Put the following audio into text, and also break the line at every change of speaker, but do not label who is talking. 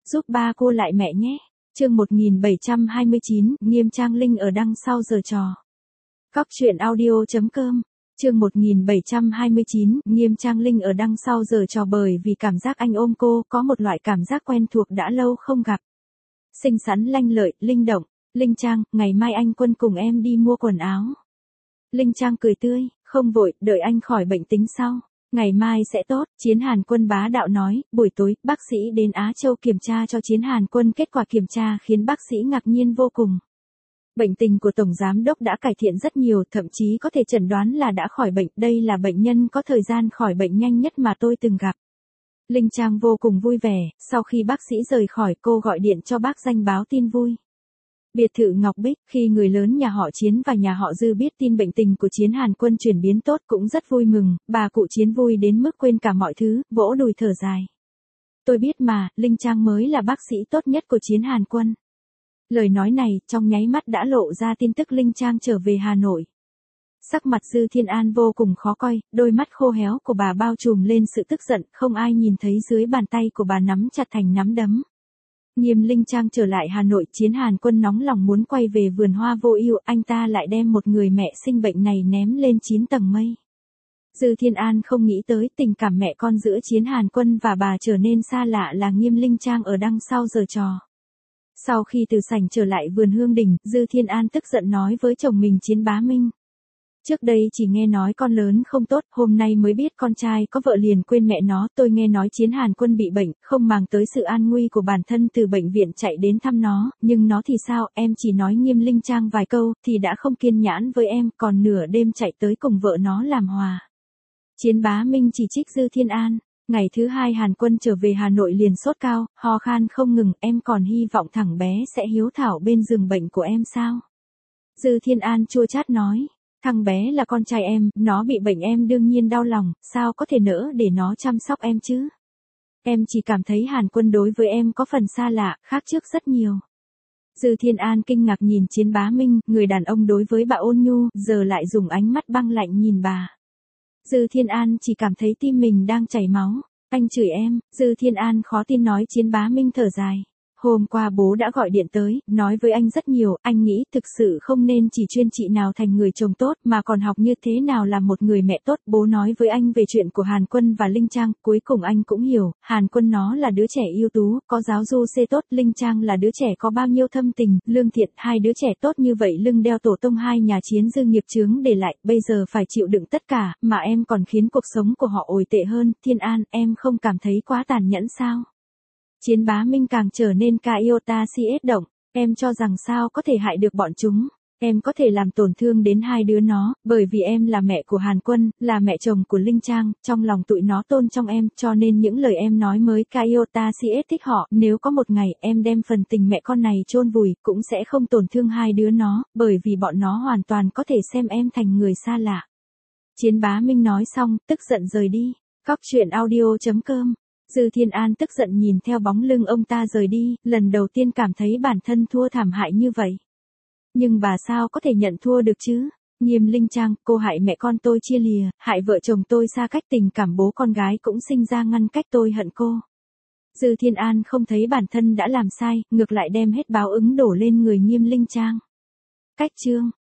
giúp ba cô lại mẹ nhé. Chương 1729, Nghiêm Trang Linh ở đằng sau giờ trò. Góc truyện audio.com. Chương 1729, Nghiêm Trang Linh ở đằng sau giờ trò bởi vì cảm giác anh ôm cô, có một loại cảm giác quen thuộc đã lâu không gặp. Xinh xắn lanh lợi, linh động. Linh Trang, ngày mai anh Quân cùng em đi mua quần áo. Linh Trang cười tươi, không vội, đợi anh khỏi bệnh tính sau. Ngày mai sẽ tốt, Chiến Hàn Quân bá đạo nói. Buổi tối, bác sĩ đến Á Châu kiểm tra cho Chiến Hàn Quân, kết quả kiểm tra khiến bác sĩ ngạc nhiên vô cùng. Bệnh tình của Tổng Giám Đốc đã cải thiện rất nhiều, thậm chí có thể chẩn đoán là đã khỏi bệnh. Đây là bệnh nhân có thời gian khỏi bệnh nhanh nhất mà tôi từng gặp. Linh Trang vô cùng vui vẻ, sau khi bác sĩ rời khỏi cô gọi điện cho bác Danh báo tin vui. Biệt thự Ngọc Bích, khi người lớn nhà họ Chiến và nhà họ Dư biết tin bệnh tình của Chiến Hàn Quân chuyển biến tốt cũng rất vui mừng, bà cụ Chiến vui đến mức quên cả mọi thứ, vỗ đùi thở dài. Tôi biết mà, Linh Trang mới là bác sĩ tốt nhất của Chiến Hàn Quân. Lời nói này, trong nháy mắt đã lộ ra tin tức Linh Trang trở về Hà Nội. Sắc mặt Dư Thiên An vô cùng khó coi, đôi mắt khô héo của bà bao trùm lên sự tức giận, không ai nhìn thấy dưới bàn tay của bà nắm chặt thành nắm đấm. Nghiêm Linh Trang trở lại Hà Nội, Chiến Hàn Quân nóng lòng muốn quay về vườn hoa vô ưu, anh ta lại đem một người mẹ sinh bệnh này ném lên 9 tầng mây. Dư Thiên An không nghĩ tới tình cảm mẹ con giữa Chiến Hàn Quân và bà trở nên xa lạ là Nghiêm Linh Trang ở đằng sau giờ trò. Sau khi từ sảnh trở lại vườn Hương Đình, Dư Thiên An tức giận nói với chồng mình Chiến Bá Minh. Trước đây chỉ nghe nói con lớn không tốt, hôm nay mới biết con trai có vợ liền quên mẹ nó. Tôi nghe nói Chiến Hàn Quân bị bệnh, không màng tới sự an nguy của bản thân từ bệnh viện chạy đến thăm nó, nhưng nó thì sao, em chỉ nói Nghiêm Linh Trang vài câu, thì đã không kiên nhẫn với em, còn nửa đêm chạy tới cùng vợ nó làm hòa. Chiến Bá Minh chỉ trích Dư Thiên An. Ngày thứ hai Hàn Quân trở về Hà Nội liền sốt cao, ho khan không ngừng, em còn hy vọng thằng bé sẽ hiếu thảo bên giường bệnh của em sao? Dư Thiên An chua chát nói. Thằng bé là con trai em, nó bị bệnh em đương nhiên đau lòng, sao có thể nỡ để nó chăm sóc em chứ? Em chỉ cảm thấy Hàn Quân đối với em có phần xa lạ, khác trước rất nhiều. Dư Thiên An kinh ngạc nhìn Chiến Bá Minh, người đàn ông đối với bà ôn nhu, giờ lại dùng ánh mắt băng lạnh nhìn bà. Dư Thiên An chỉ cảm thấy tim mình đang chảy máu. Anh chửi em, Dư Thiên An khó tin nói. Chiến Bá Minh thở dài. Hôm qua bố đã gọi điện tới, nói với anh rất nhiều, anh nghĩ thực sự không nên chỉ chuyên chị nào thành người chồng tốt mà còn học như thế nào là một người mẹ tốt. Bố nói với anh về chuyện của Hàn Quân và Linh Trang, cuối cùng anh cũng hiểu, Hàn Quân nó là đứa trẻ ưu tú, có giáo du xê tốt, Linh Trang là đứa trẻ có bao nhiêu thâm tình, lương thiện, hai đứa trẻ tốt như vậy lưng đeo tổ tông hai nhà Chiến Dư nghiệp chướng để lại, bây giờ phải chịu đựng tất cả, mà em còn khiến cuộc sống của họ tồi tệ hơn. Thiên An, em không cảm thấy quá tàn nhẫn sao? Chiến Bá Minh càng trở nên ca iota siết động, em cho rằng sao có thể hại được bọn chúng, em có thể làm tổn thương đến hai đứa nó, bởi vì em là mẹ của Hàn Quân, là mẹ chồng của Linh Trang, trong lòng tụi nó tôn trọng em, cho nên những lời em nói mới ca iota siết thích họ, nếu có một ngày em đem phần tình mẹ con này chôn vùi, cũng sẽ không tổn thương hai đứa nó, bởi vì bọn nó hoàn toàn có thể xem em thành người xa lạ. Chiến Bá Minh nói xong, tức giận rời đi. Góc truyện audio.com. Dư Thiên An tức giận nhìn theo bóng lưng ông ta rời đi, lần đầu tiên cảm thấy bản thân thua thảm hại như vậy. Nhưng bà sao có thể nhận thua được chứ? Nghiêm Linh Trang, cô hại mẹ con tôi chia lìa, hại vợ chồng tôi xa cách, tình cảm bố con gái cũng sinh ra ngăn cách, tôi hận cô. Dư Thiên An không thấy bản thân đã làm sai, ngược lại đem hết báo ứng đổ lên người Nghiêm Linh Trang. Cách chương.